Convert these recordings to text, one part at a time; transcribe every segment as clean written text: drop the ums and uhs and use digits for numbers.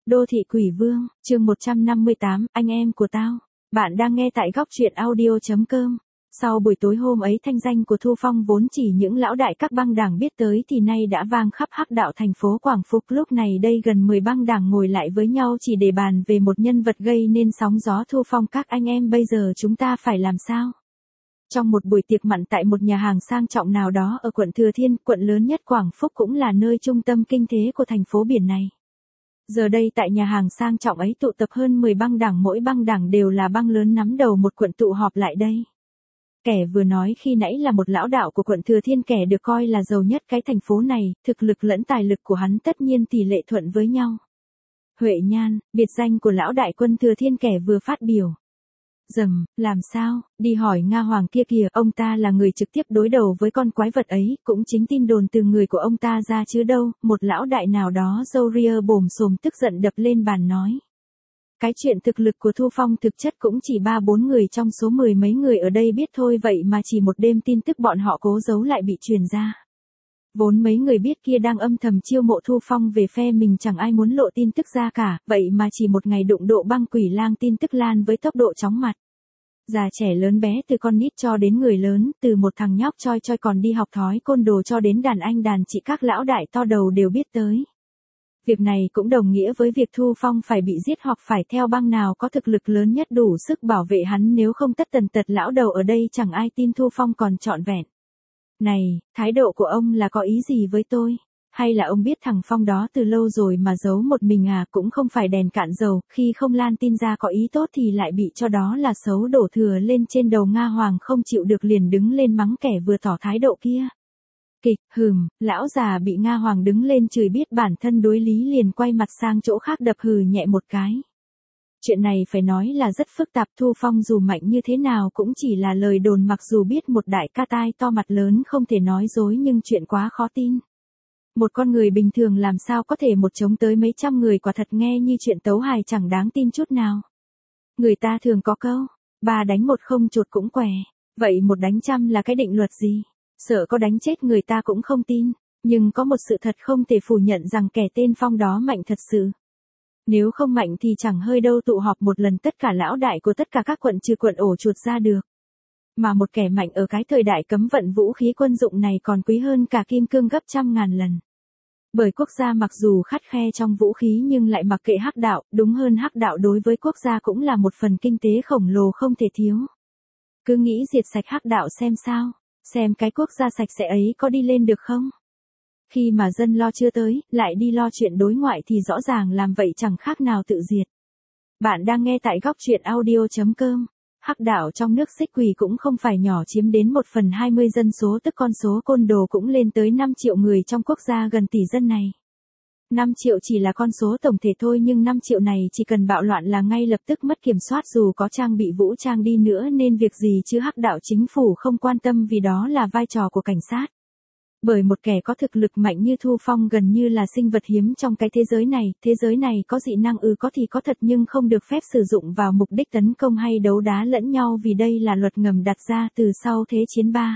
Đô thị quỷ vương, chương 158, anh em của tao. Bạn đang nghe tại góc truyện audio.com. Sau buổi tối hôm ấy, thanh danh của Thu Phong vốn chỉ những lão đại các băng đảng biết tới thì nay đã vang khắp hắc đạo thành phố Quảng Phục. Lúc này đây gần 10 băng đảng ngồi lại với nhau chỉ để bàn về một nhân vật gây nên sóng gió. Thu Phong: các anh em, bây giờ chúng ta phải làm sao? Trong một buổi tiệc mặn tại một nhà hàng sang trọng nào đó ở quận Thừa Thiên, quận lớn nhất Quảng Phúc, cũng là nơi trung tâm kinh tế của thành phố biển này. Giờ đây tại nhà hàng sang trọng ấy tụ tập hơn 10 băng đảng, mỗi băng đảng đều là băng lớn nắm đầu một quận tụ họp lại đây. Kẻ vừa nói khi nãy là một lão đạo của quận Thừa Thiên, kẻ được coi là giàu nhất cái thành phố này, thực lực lẫn tài lực của hắn tất nhiên tỷ lệ thuận với nhau. Huệ Nhan, biệt danh của lão đại quân Thừa Thiên, kẻ vừa phát biểu. Làm sao, đi hỏi Nga Hoàng kia kìa, ông ta là người trực tiếp đối đầu với con quái vật ấy, cũng chính tin đồn từ người của ông ta ra chứ đâu. Một lão đại nào đó râu ria bồm xồm tức giận đập lên bàn nói. Cái chuyện thực lực của Thu Phong thực chất cũng chỉ 3-4 người trong số 10 mấy người ở đây biết thôi, vậy mà chỉ một đêm tin tức bọn họ cố giấu lại bị truyền ra. Vốn mấy người biết kia đang âm thầm chiêu mộ Thu Phong về phe mình, chẳng ai muốn lộ tin tức ra cả, vậy mà chỉ một ngày đụng độ băng quỷ lang, tin tức lan với tốc độ chóng mặt. Già trẻ lớn bé, từ con nít cho đến người lớn, từ một thằng nhóc choi choi còn đi học thói côn đồ cho đến đàn anh đàn chị, các lão đại to đầu đều biết tới. Việc này cũng đồng nghĩa với việc Thu Phong phải bị giết hoặc phải theo băng nào có thực lực lớn nhất đủ sức bảo vệ hắn, nếu không tất tần tật lão đầu ở đây chẳng ai tin Thu Phong còn trọn vẹn. Này, thái độ của ông là có ý gì với tôi? Hay là ông biết thằng Phong đó từ lâu rồi mà giấu một mình à? Cũng không phải đèn cạn dầu, khi không lan tin ra có ý tốt thì lại bị cho đó là xấu đổ thừa lên trên đầu. Nga Hoàng không chịu được liền đứng lên mắng kẻ vừa tỏ thái độ kia. Kịch, lão già bị Nga Hoàng đứng lên chửi biết bản thân đối lý liền quay mặt sang chỗ khác đập hừ nhẹ một cái. Chuyện này phải nói là rất phức tạp. Thu Phong dù mạnh như thế nào cũng chỉ là lời đồn, mặc dù biết một đại ca tai to mặt lớn không thể nói dối, nhưng chuyện quá khó tin. Một con người bình thường làm sao có thể một chống tới mấy trăm người, quả thật nghe như chuyện tấu hài chẳng đáng tin chút nào. Người ta thường có câu, 3 đánh 1 không chuột cũng què, vậy 1 đánh trăm là cái định luật gì? Sợ có đánh chết người ta cũng không tin, nhưng có một sự thật không thể phủ nhận rằng kẻ tên Phong đó mạnh thật sự. Nếu không mạnh thì chẳng hơi đâu tụ họp một lần tất cả lão đại của tất cả các quận trừ quận ổ chuột ra được. Mà một kẻ mạnh ở cái thời đại cấm vận vũ khí quân dụng này còn quý hơn cả kim cương gấp trăm ngàn lần. Bởi quốc gia mặc dù khắt khe trong vũ khí nhưng lại mặc kệ hắc đạo, đúng hơn hắc đạo đối với quốc gia cũng là một phần kinh tế khổng lồ không thể thiếu. Cứ nghĩ diệt sạch hắc đạo xem sao, xem cái quốc gia sạch sẽ ấy có đi lên được không? Khi mà dân lo chưa tới, lại đi lo chuyện đối ngoại thì rõ ràng làm vậy chẳng khác nào tự diệt. Bạn đang nghe tại góc truyện audio.com. Hắc đạo trong nước xích quỷ cũng không phải nhỏ, chiếm đến 1/20 dân số, tức con số côn đồ cũng lên tới 5 triệu người trong quốc gia gần tỷ dân này. 5 triệu chỉ là con số tổng thể thôi, nhưng 5 triệu này chỉ cần bạo loạn là ngay lập tức mất kiểm soát dù có trang bị vũ trang đi nữa, nên việc gì chứ hắc đạo chính phủ không quan tâm, vì đó là vai trò của cảnh sát. Bởi một kẻ có thực lực mạnh như Thu Phong gần như là sinh vật hiếm trong cái thế giới này có dị năng có thì có thật, nhưng không được phép sử dụng vào mục đích tấn công hay đấu đá lẫn nhau, vì đây là luật ngầm đặt ra từ sau Thế chiến 3.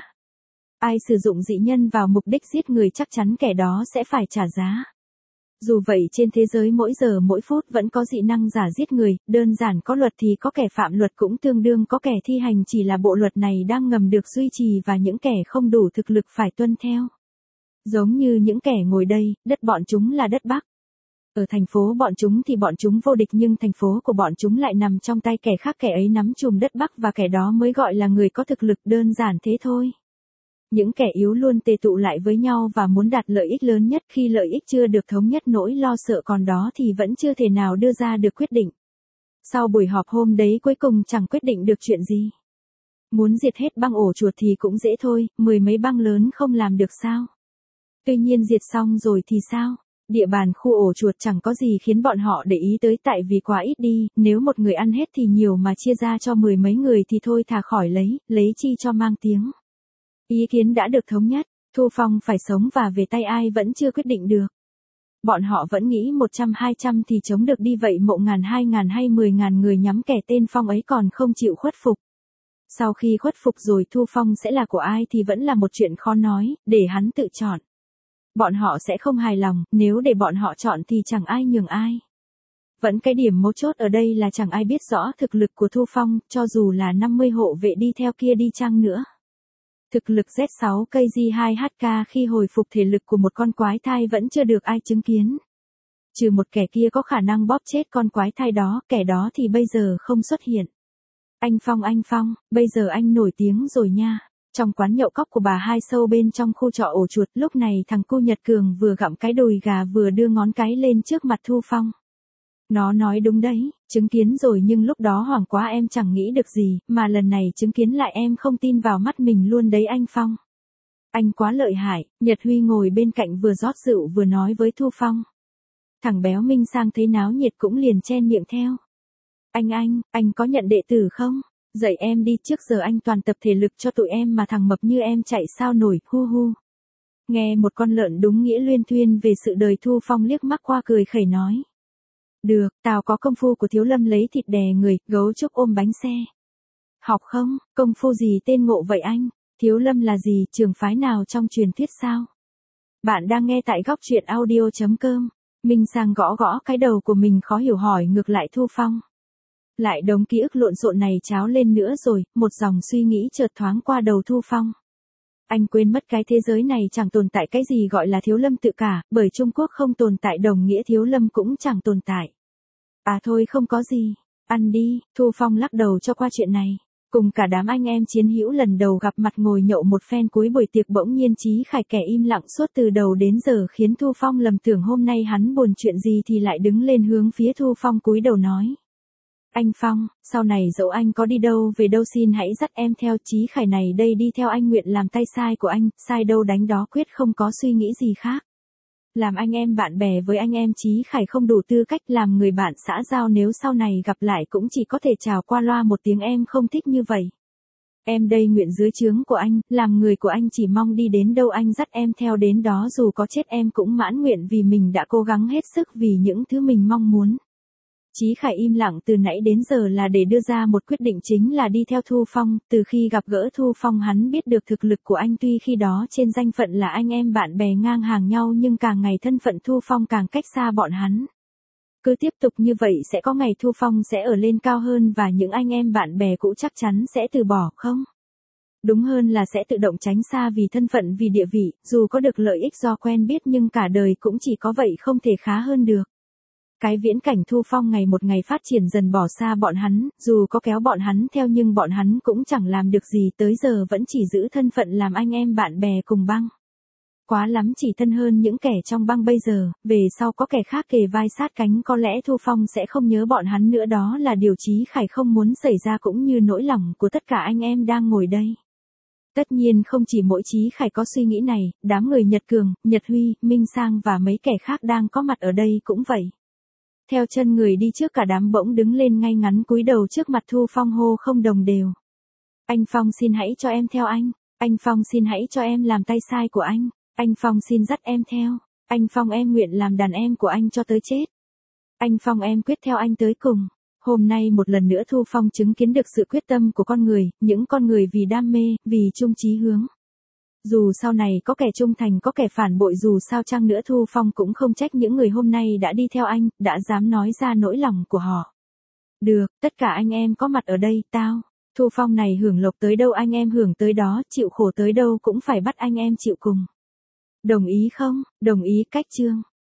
Ai sử dụng dị nhân vào mục đích giết người chắc chắn kẻ đó sẽ phải trả giá. Dù vậy trên thế giới mỗi giờ mỗi phút vẫn có dị năng giả giết người, đơn giản có luật thì có kẻ phạm luật, cũng tương đương có kẻ thi hành, chỉ là bộ luật này đang ngầm được duy trì và những kẻ không đủ thực lực phải tuân theo. Giống như những kẻ ngồi đây, đất bọn chúng là đất Bắc. Ở thành phố bọn chúng thì bọn chúng vô địch, nhưng thành phố của bọn chúng lại nằm trong tay kẻ khác, kẻ ấy nắm chùm đất Bắc và kẻ đó mới gọi là người có thực lực, đơn giản thế thôi. Những kẻ yếu luôn tề tụ lại với nhau và muốn đạt lợi ích lớn nhất, khi lợi ích chưa được thống nhất, nỗi lo sợ còn đó thì vẫn chưa thể nào đưa ra được quyết định. Sau buổi họp hôm đấy cuối cùng chẳng quyết định được chuyện gì. Muốn diệt hết băng ổ chuột thì cũng dễ thôi, 10 mấy băng lớn không làm được sao? Tuy nhiên diệt xong rồi thì sao? Địa bàn khu ổ chuột chẳng có gì khiến bọn họ để ý tới, tại vì quá ít đi, nếu một người ăn hết thì nhiều, mà chia ra cho 10 mấy người thì thôi thà khỏi lấy chi cho mang tiếng. Ý kiến đã được thống nhất, Thu Phong phải sống và về tay ai vẫn chưa quyết định được. Bọn họ vẫn nghĩ 100-200 thì chống được đi, vậy mộ 1.000-2.000 hay 10.000 người nhắm kẻ tên Phong ấy còn không chịu khuất phục. Sau khi khuất phục rồi Thu Phong sẽ là của ai thì vẫn là một chuyện khó nói, để hắn tự chọn. Bọn họ sẽ không hài lòng, nếu để bọn họ chọn thì chẳng ai nhường ai. Vẫn cái điểm mấu chốt ở đây là chẳng ai biết rõ thực lực của Thu Phong, cho dù là 50 hộ vệ đi theo kia đi chăng nữa. Thực lực Z6 KG2HK khi hồi phục thể lực của một con quái thai vẫn chưa được ai chứng kiến. Trừ một kẻ kia có khả năng bóp chết con quái thai đó, kẻ đó thì bây giờ không xuất hiện. Anh Phong, bây giờ anh nổi tiếng rồi nha. Trong quán nhậu cóc của bà Hai Sâu bên trong khu trọ ổ chuột, lúc này thằng cu Nhật Cường vừa gặm cái đùi gà vừa đưa ngón cái lên trước mặt Thu Phong. Nó nói đúng đấy, chứng kiến rồi nhưng lúc đó hoảng quá em chẳng nghĩ được gì, mà lần này chứng kiến lại em không tin vào mắt mình luôn đấy anh Phong. Anh quá lợi hại, Nhật Huy ngồi bên cạnh vừa rót rượu vừa nói với Thu Phong. Thằng béo Minh Sang thấy náo nhiệt cũng liền chen miệng theo. Anh có nhận đệ tử không? Dạy em đi, trước giờ anh toàn tập thể lực cho tụi em mà thằng mập như em chạy sao nổi, hu hu. Nghe một con lợn đúng nghĩa luyên thuyên về sự đời, Thu Phong liếc mắt qua cười khẩy nói. Được, tao có công phu của Thiếu Lâm lấy thịt đè người, gấu trúc ôm bánh xe. Học không? Công phu gì tên ngộ vậy anh? Thiếu Lâm là gì, trường phái nào trong truyền thuyết sao? Bạn đang nghe tại góc truyện audio.com. Minh Sang gõ gõ cái đầu của mình khó hiểu hỏi ngược lại Thu Phong. Lại đống ký ức lộn xộn này tráo lên nữa rồi, một dòng suy nghĩ chợt thoáng qua đầu Thu Phong. Anh quên mất cái thế giới này chẳng tồn tại cái gì gọi là Thiếu Lâm tự cả, bởi Trung Quốc không tồn tại đồng nghĩa Thiếu Lâm cũng chẳng tồn tại. À thôi không có gì, ăn đi, Thu Phong lắc đầu cho qua chuyện này. Cùng cả đám anh em chiến hữu lần đầu gặp mặt ngồi nhậu một phen cuối buổi tiệc, bỗng nhiên Chí Khải kẻ im lặng suốt từ đầu đến giờ khiến Thu Phong lầm tưởng hôm nay hắn buồn chuyện gì thì lại đứng lên hướng phía Thu Phong cúi đầu nói. Anh Phong, sau này dẫu anh có đi đâu về đâu xin hãy dắt em theo, Chí Khải này đây đi theo anh nguyện làm tay sai của anh, sai đâu đánh đó quyết không có suy nghĩ gì khác. Làm anh em bạn bè với anh em, Chí Khải không đủ tư cách làm người bạn xã giao, nếu sau này gặp lại cũng chỉ có thể chào qua loa một tiếng em không thích như vậy. Em đây nguyện dưới trướng của anh, làm người của anh, chỉ mong đi đến đâu anh dắt em theo đến đó, dù có chết em cũng mãn nguyện vì mình đã cố gắng hết sức vì những thứ mình mong muốn. Chí Khải im lặng từ nãy đến giờ là để đưa ra một quyết định, chính là đi theo Thu Phong. Từ khi gặp gỡ Thu Phong hắn biết được thực lực của anh, tuy khi đó trên danh phận là anh em bạn bè ngang hàng nhau nhưng càng ngày thân phận Thu Phong càng cách xa bọn hắn. Cứ tiếp tục như vậy sẽ có ngày Thu Phong sẽ ở lên cao hơn và những anh em bạn bè cũ chắc chắn sẽ từ bỏ không? Đúng hơn là sẽ tự động tránh xa vì thân phận vì địa vị, dù có được lợi ích do quen biết nhưng cả đời cũng chỉ có vậy không thể khá hơn được. Cái viễn cảnh Thu Phong ngày một ngày phát triển dần bỏ xa bọn hắn, dù có kéo bọn hắn theo nhưng bọn hắn cũng chẳng làm được gì, tới giờ vẫn chỉ giữ thân phận làm anh em bạn bè cùng băng. Quá lắm chỉ thân hơn những kẻ trong băng bây giờ, về sau có kẻ khác kề vai sát cánh có lẽ Thu Phong sẽ không nhớ bọn hắn nữa, đó là điều Chí Khải không muốn xảy ra cũng như nỗi lòng của tất cả anh em đang ngồi đây. Tất nhiên không chỉ mỗi Chí Khải có suy nghĩ này, đám người Nhật Cường, Nhật Huy, Minh Sang và mấy kẻ khác đang có mặt ở đây cũng vậy. Theo chân người đi trước cả đám bỗng đứng lên ngay ngắn cúi đầu trước mặt Thu Phong hô không đồng đều. Anh Phong xin hãy cho em theo anh Phong xin hãy cho em làm tay sai của anh Phong xin dắt em theo, anh Phong em nguyện làm đàn em của anh cho tới chết. Anh Phong em quyết theo anh tới cùng. Hôm nay một lần nữa Thu Phong chứng kiến được sự quyết tâm của con người, những con người vì đam mê, vì chung chí hướng. Dù sau này có kẻ trung thành có kẻ phản bội dù sao chăng nữa Thu Phong cũng không trách những người hôm nay đã đi theo anh, đã dám nói ra nỗi lòng của họ. Được, tất cả anh em có mặt ở đây, Thu Phong này hưởng lộc tới đâu anh em hưởng tới đó, chịu khổ tới đâu cũng phải bắt anh em chịu cùng. Đồng ý không? Đồng ý cách chương.